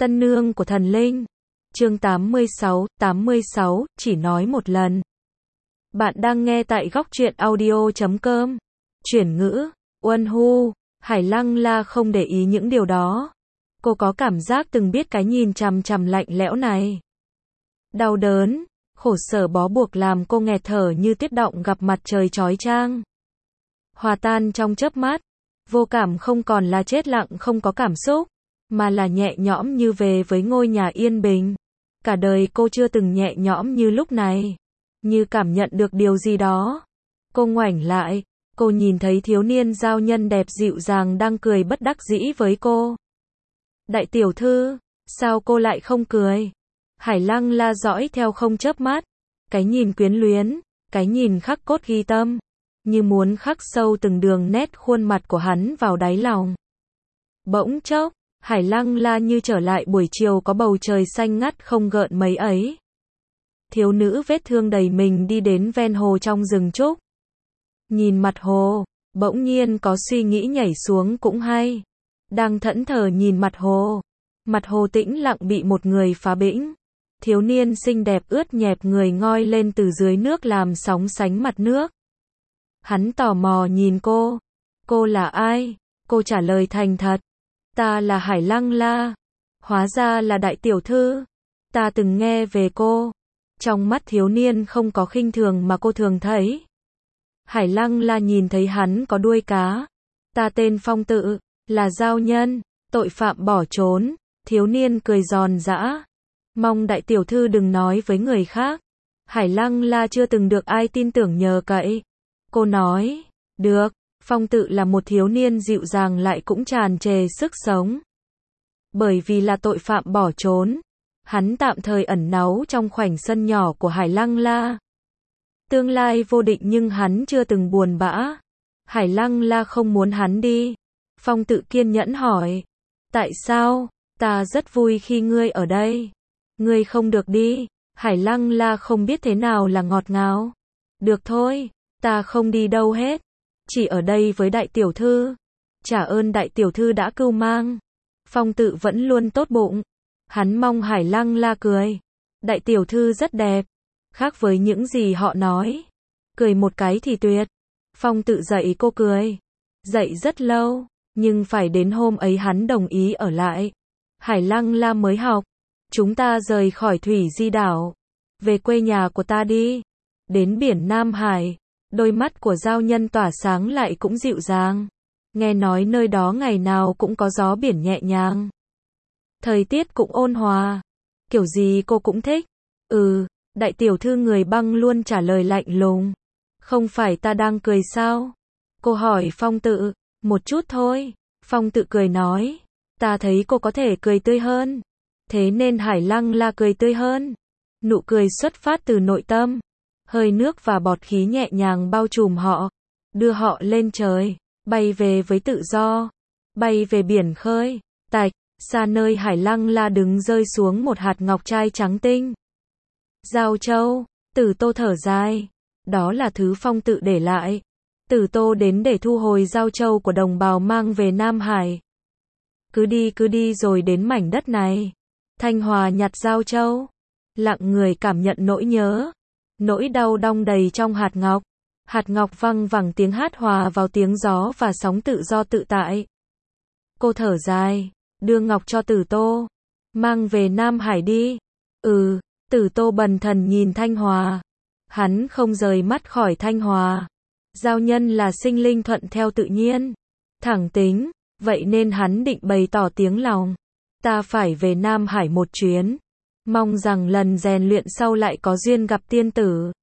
Tân nương của thần linh. Chương 86, chỉ nói một lần. Bạn đang nghe tại góc truyện audio.com. Chuyển ngữ, Uân Hu, Hải Lăng La không để ý những điều đó. Cô có cảm giác từng biết cái nhìn chằm chằm lạnh lẽo này. Đau đớn, khổ sở bó buộc làm cô nghẹt thở như tuyết động gặp mặt trời chói chang. Hòa tan trong chớp mắt, vô cảm không còn là chết lặng không có cảm xúc, mà là nhẹ nhõm như về với ngôi nhà yên bình. Cả đời cô chưa từng nhẹ nhõm như lúc này, như cảm nhận được điều gì đó. Cô ngoảnh lại, cô nhìn thấy thiếu niên giao nhân đẹp dịu dàng đang cười bất đắc dĩ với cô. Đại tiểu thư, sao cô lại không cười? Hải Lăng La dõi theo không chớp mắt, cái nhìn quyến luyến, cái nhìn khắc cốt ghi tâm, như muốn khắc sâu từng đường nét khuôn mặt của hắn vào đáy lòng. Bỗng chốc, Hải Lăng La như trở lại buổi chiều có bầu trời xanh ngắt không gợn mấy ấy. Thiếu nữ vết thương đầy mình đi đến ven hồ trong rừng trúc. Nhìn mặt hồ, bỗng nhiên có suy nghĩ nhảy xuống cũng hay. Đang thẫn thờ nhìn mặt hồ tĩnh lặng bị một người phá bĩnh. Thiếu niên xinh đẹp ướt nhẹp người ngoi lên từ dưới nước làm sóng sánh mặt nước. Hắn tò mò nhìn cô là ai? Cô trả lời thành thật. Ta là Hải Lăng La. Hóa ra là đại tiểu thư. Ta từng nghe về cô. Trong mắt thiếu niên không có khinh thường mà cô thường thấy. Hải Lăng La nhìn thấy hắn có đuôi cá. Ta tên Phong Tự, là giao nhân, tội phạm bỏ trốn. Thiếu niên cười giòn giã. Mong đại tiểu thư đừng nói với người khác. Hải Lăng La chưa từng được ai tin tưởng nhờ cậy. Cô nói, được. Phong Tự là một thiếu niên dịu dàng lại cũng tràn trề sức sống. Bởi vì là tội phạm bỏ trốn, hắn tạm thời ẩn náu trong khoảnh sân nhỏ của Hải Lăng La. Tương lai vô định nhưng hắn chưa từng buồn bã. Hải Lăng La không muốn hắn đi. Phong Tự kiên nhẫn hỏi, tại sao? Ta rất vui khi ngươi ở đây. Ngươi không được đi. Hải Lăng La không biết thế nào là ngọt ngào. Được thôi, ta không đi đâu hết. Chỉ ở đây với đại tiểu thư. Trả ơn đại tiểu thư đã cưu mang. Phong Tự vẫn luôn tốt bụng. Hắn mong Hải Lăng La cười. Đại tiểu thư rất đẹp. Khác với những gì họ nói. Cười một cái thì tuyệt. Phong Tự dạy cô cười. Dạy rất lâu. Nhưng phải đến hôm ấy hắn đồng ý ở lại. Hải Lăng La mới học. Chúng ta rời khỏi Thủy Di đảo. Về quê nhà của ta đi. Đến biển Nam Hải. Đôi mắt của giao nhân tỏa sáng lại cũng dịu dàng. Nghe nói nơi đó ngày nào cũng có gió biển nhẹ nhàng. Thời tiết cũng ôn hòa. Kiểu gì cô cũng thích. Đại tiểu thư người băng luôn trả lời lạnh lùng. Không phải ta đang cười sao? Cô hỏi Phong Tự. Một chút thôi. Phong Tự cười nói. Ta thấy cô có thể cười tươi hơn. Thế nên Hải Lăng La cười tươi hơn. Nụ cười xuất phát từ nội tâm. Hơi nước và bọt khí nhẹ nhàng bao trùm họ. Đưa họ lên trời. Bay về với tự do. Bay về biển khơi. Tạch, xa nơi Hải Lăng La đứng rơi xuống một hạt ngọc trai trắng tinh. Giao Châu, Tử Tô thở dài. Đó là thứ Phong Tự để lại. Tử Tô đến để thu hồi Giao Châu của đồng bào mang về Nam Hải. Cứ đi rồi đến mảnh đất này. Thanh Hòa nhặt Giao Châu. Lặng người cảm nhận nỗi nhớ. Nỗi đau đong đầy trong hạt ngọc. Hạt ngọc văng vẳng tiếng hát hòa vào tiếng gió và sóng tự do tự tại. Cô thở dài. Đưa ngọc cho Tử Tô. Mang về Nam Hải đi. Tử Tô bần thần nhìn Thanh Hòa. Hắn không rời mắt khỏi Thanh Hòa. Giao nhân là sinh linh thuận theo tự nhiên. Thẳng tính. Vậy nên hắn định bày tỏ tiếng lòng. Ta phải về Nam Hải một chuyến. Mong rằng lần rèn luyện sau lại có duyên gặp tiên tử.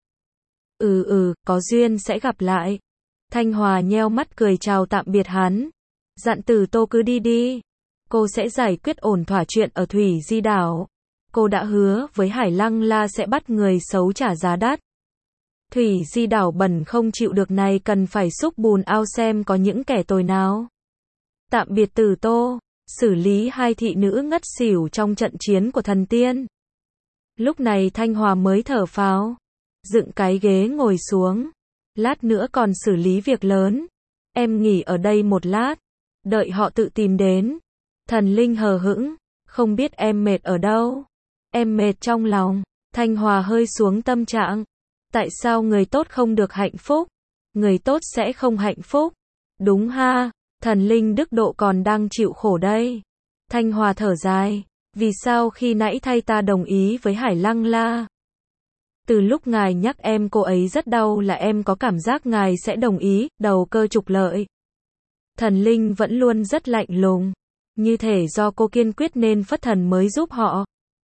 Có duyên sẽ gặp lại. Thanh Hòa nheo mắt cười chào tạm biệt hắn. Dặn Tử Tô cứ đi. Cô sẽ giải quyết ổn thỏa chuyện ở Thủy Di đảo. Cô đã hứa với Hải Lăng La sẽ bắt người xấu trả giá đắt. Thủy Di đảo bẩn không chịu được này cần phải xúc bùn ao xem có những kẻ tồi nào. Tạm biệt Tử Tô. Xử lý hai thị nữ ngất xỉu trong trận chiến của thần tiên. Lúc này Thanh Hòa mới thở phào. Dựng cái ghế ngồi xuống. Lát nữa còn xử lý việc lớn. Em nghỉ ở đây một lát. Đợi họ tự tìm đến. Thần linh hờ hững. Không biết em mệt ở đâu? Em mệt trong lòng. Thanh Hòa hơi xuống tâm trạng. Tại sao người tốt không được hạnh phúc? Người tốt sẽ không hạnh phúc. Đúng ha, thần linh đức độ còn đang chịu khổ đây. Thanh Hòa thở dài. Vì sao khi nãy thay ta đồng ý với Hải Lăng La? Từ lúc ngài nhắc em cô ấy rất đau là em có cảm giác ngài sẽ đồng ý, đầu cơ trục lợi. Thần linh vẫn luôn rất lạnh lùng. Như thể do cô kiên quyết nên Phất Thần mới giúp họ.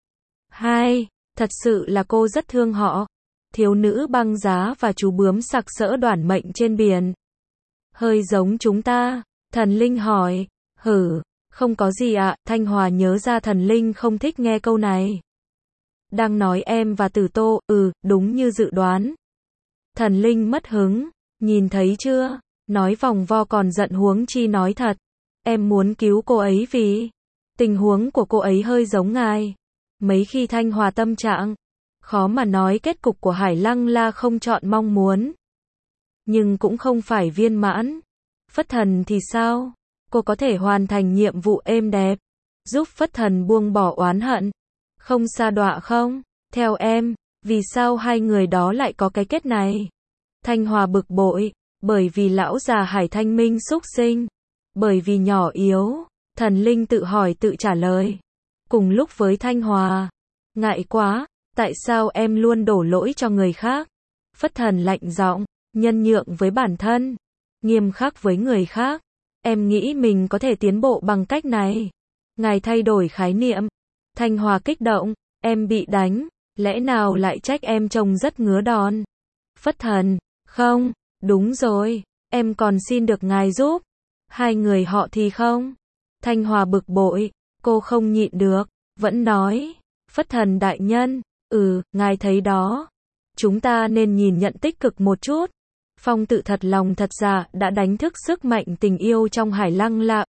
Hai, thật sự là cô rất thương họ. Thiếu nữ băng giá và chú bướm sặc sỡ đoản mệnh trên biển. Hơi giống chúng ta, thần linh hỏi. Không có gì ạ, Thanh Hòa nhớ ra thần linh không thích nghe câu này. Đang nói em và Tử Tô, đúng như dự đoán. Thần linh mất hứng, nhìn thấy chưa, nói vòng vo còn giận huống chi nói thật. Em muốn cứu cô ấy vì tình huống của cô ấy hơi giống ngài. Mấy khi Thanh Hòa tâm trạng, khó mà nói kết cục của Hải Lăng La không chọn mong muốn. Nhưng cũng không phải viên mãn. Phất Thần thì sao? Cô có thể hoàn thành nhiệm vụ êm đẹp, giúp Phất Thần buông bỏ oán hận, không sa đọa không? Theo em, vì sao hai người đó lại có cái kết này? Thanh Hòa bực bội, bởi vì lão già Hải Thanh Minh xúc sinh, bởi vì nhỏ yếu. Thần linh tự hỏi tự trả lời. Cùng lúc với Thanh Hòa, ngại quá, tại sao em luôn đổ lỗi cho người khác? Phất Thần lạnh giọng, nhân nhượng với bản thân, nghiêm khắc với người khác. Em nghĩ mình có thể tiến bộ bằng cách này. Ngài thay đổi khái niệm. Thanh Hòa kích động, em bị đánh, lẽ nào lại trách em trông rất ngứa đòn? Phất Thần, không, đúng rồi, em còn xin được ngài giúp. Hai người họ thì không. Thanh Hòa bực bội, cô không nhịn được, vẫn nói, Phất Thần đại nhân, ngài thấy đó. Chúng ta nên nhìn nhận tích cực một chút. Phong Tự thật lòng thật dạ đã đánh thức sức mạnh tình yêu trong Hải Lăng La,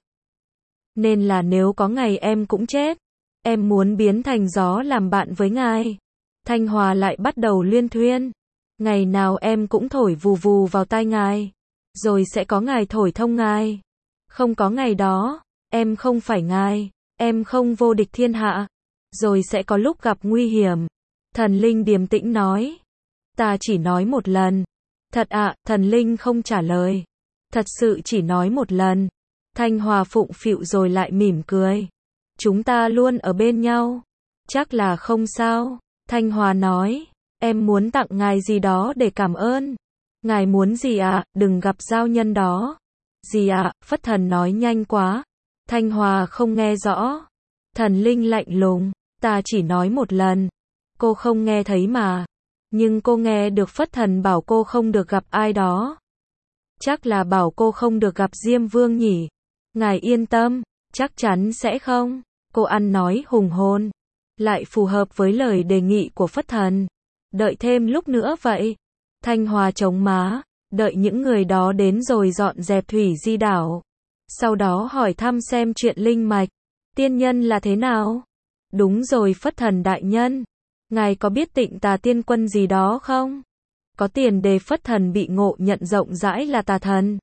Nên là nếu có ngày em cũng chết, em muốn biến thành gió làm bạn với ngài. Thanh Hòa lại bắt đầu luyên thuyên. Ngày nào em cũng thổi vù vù vào tai ngài, rồi sẽ có ngài thổi thông ngài. Không có ngày đó, em không phải ngài, em không vô địch thiên hạ. Rồi sẽ có lúc gặp nguy hiểm. Thần linh điềm tĩnh nói. Ta chỉ nói một lần. Thật ạ, thần linh không trả lời. Thật sự chỉ nói một lần. Thanh Hòa phụng phịu rồi lại mỉm cười. Chúng ta luôn ở bên nhau. Chắc là không sao. Thanh Hòa nói. Em muốn tặng ngài gì đó để cảm ơn. Ngài muốn gì ạ? Đừng gặp giao nhân đó. Gì ạ? Phất Thần nói nhanh quá. Thanh Hòa không nghe rõ. Thần linh lạnh lùng. Ta chỉ nói một lần. Cô không nghe thấy mà. Nhưng cô nghe được Phất Thần bảo cô không được gặp ai đó. Chắc là bảo cô không được gặp Diêm Vương nhỉ. Ngài yên tâm, chắc chắn sẽ không. Cô ăn nói hùng hồn, lại phù hợp với lời đề nghị của Phất Thần. Đợi thêm lúc nữa vậy. Thanh Hòa chống má, đợi những người đó đến rồi dọn dẹp Thủy Di đảo. Sau đó hỏi thăm xem chuyện linh mạch, tiên nhân là thế nào. Đúng rồi Phất Thần đại nhân. Ngài có biết Tịnh Tà Tiên Quân gì đó không? Có tiền đề Phất Thần bị ngộ nhận rộng rãi là tà thần.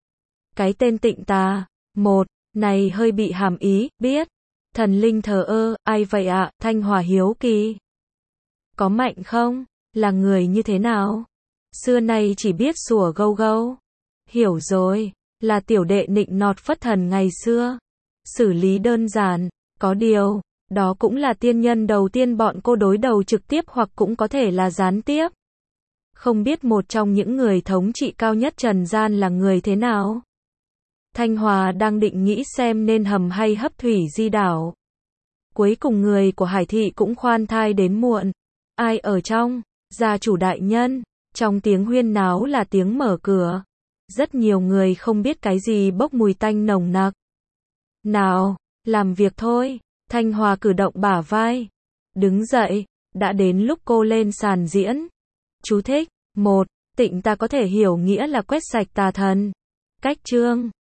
Cái tên Tịnh Tà, này hơi bị hàm ý, biết. Thần linh thờ ơ, ai vậy ạ? Thanh Hòa hiếu kỳ. Có mạnh không? Là người như thế nào? Xưa nay chỉ biết sủa gâu gâu. Hiểu rồi, là tiểu đệ nịnh nọt Phất Thần ngày xưa. Xử lý đơn giản, có điều, đó cũng là tiên nhân đầu tiên bọn cô đối đầu trực tiếp hoặc cũng có thể là gián tiếp. Không biết một trong những người thống trị cao nhất trần gian là người thế nào? Thanh Hòa đang định nghĩ xem nên hầm hay hấp Thủy Di đảo. Cuối cùng người của Hải thị cũng khoan thai đến muộn. Ai ở trong? Gia chủ đại nhân. Trong tiếng huyên náo là tiếng mở cửa. Rất nhiều người không biết cái gì bốc mùi tanh nồng nặc. Nào, làm việc thôi. Thanh Hòa cử động bả vai. Đứng dậy, đã đến lúc cô lên sàn diễn. Chú thích. 1. Tịnh ta có thể hiểu nghĩa là quét sạch tà thần. Cách chương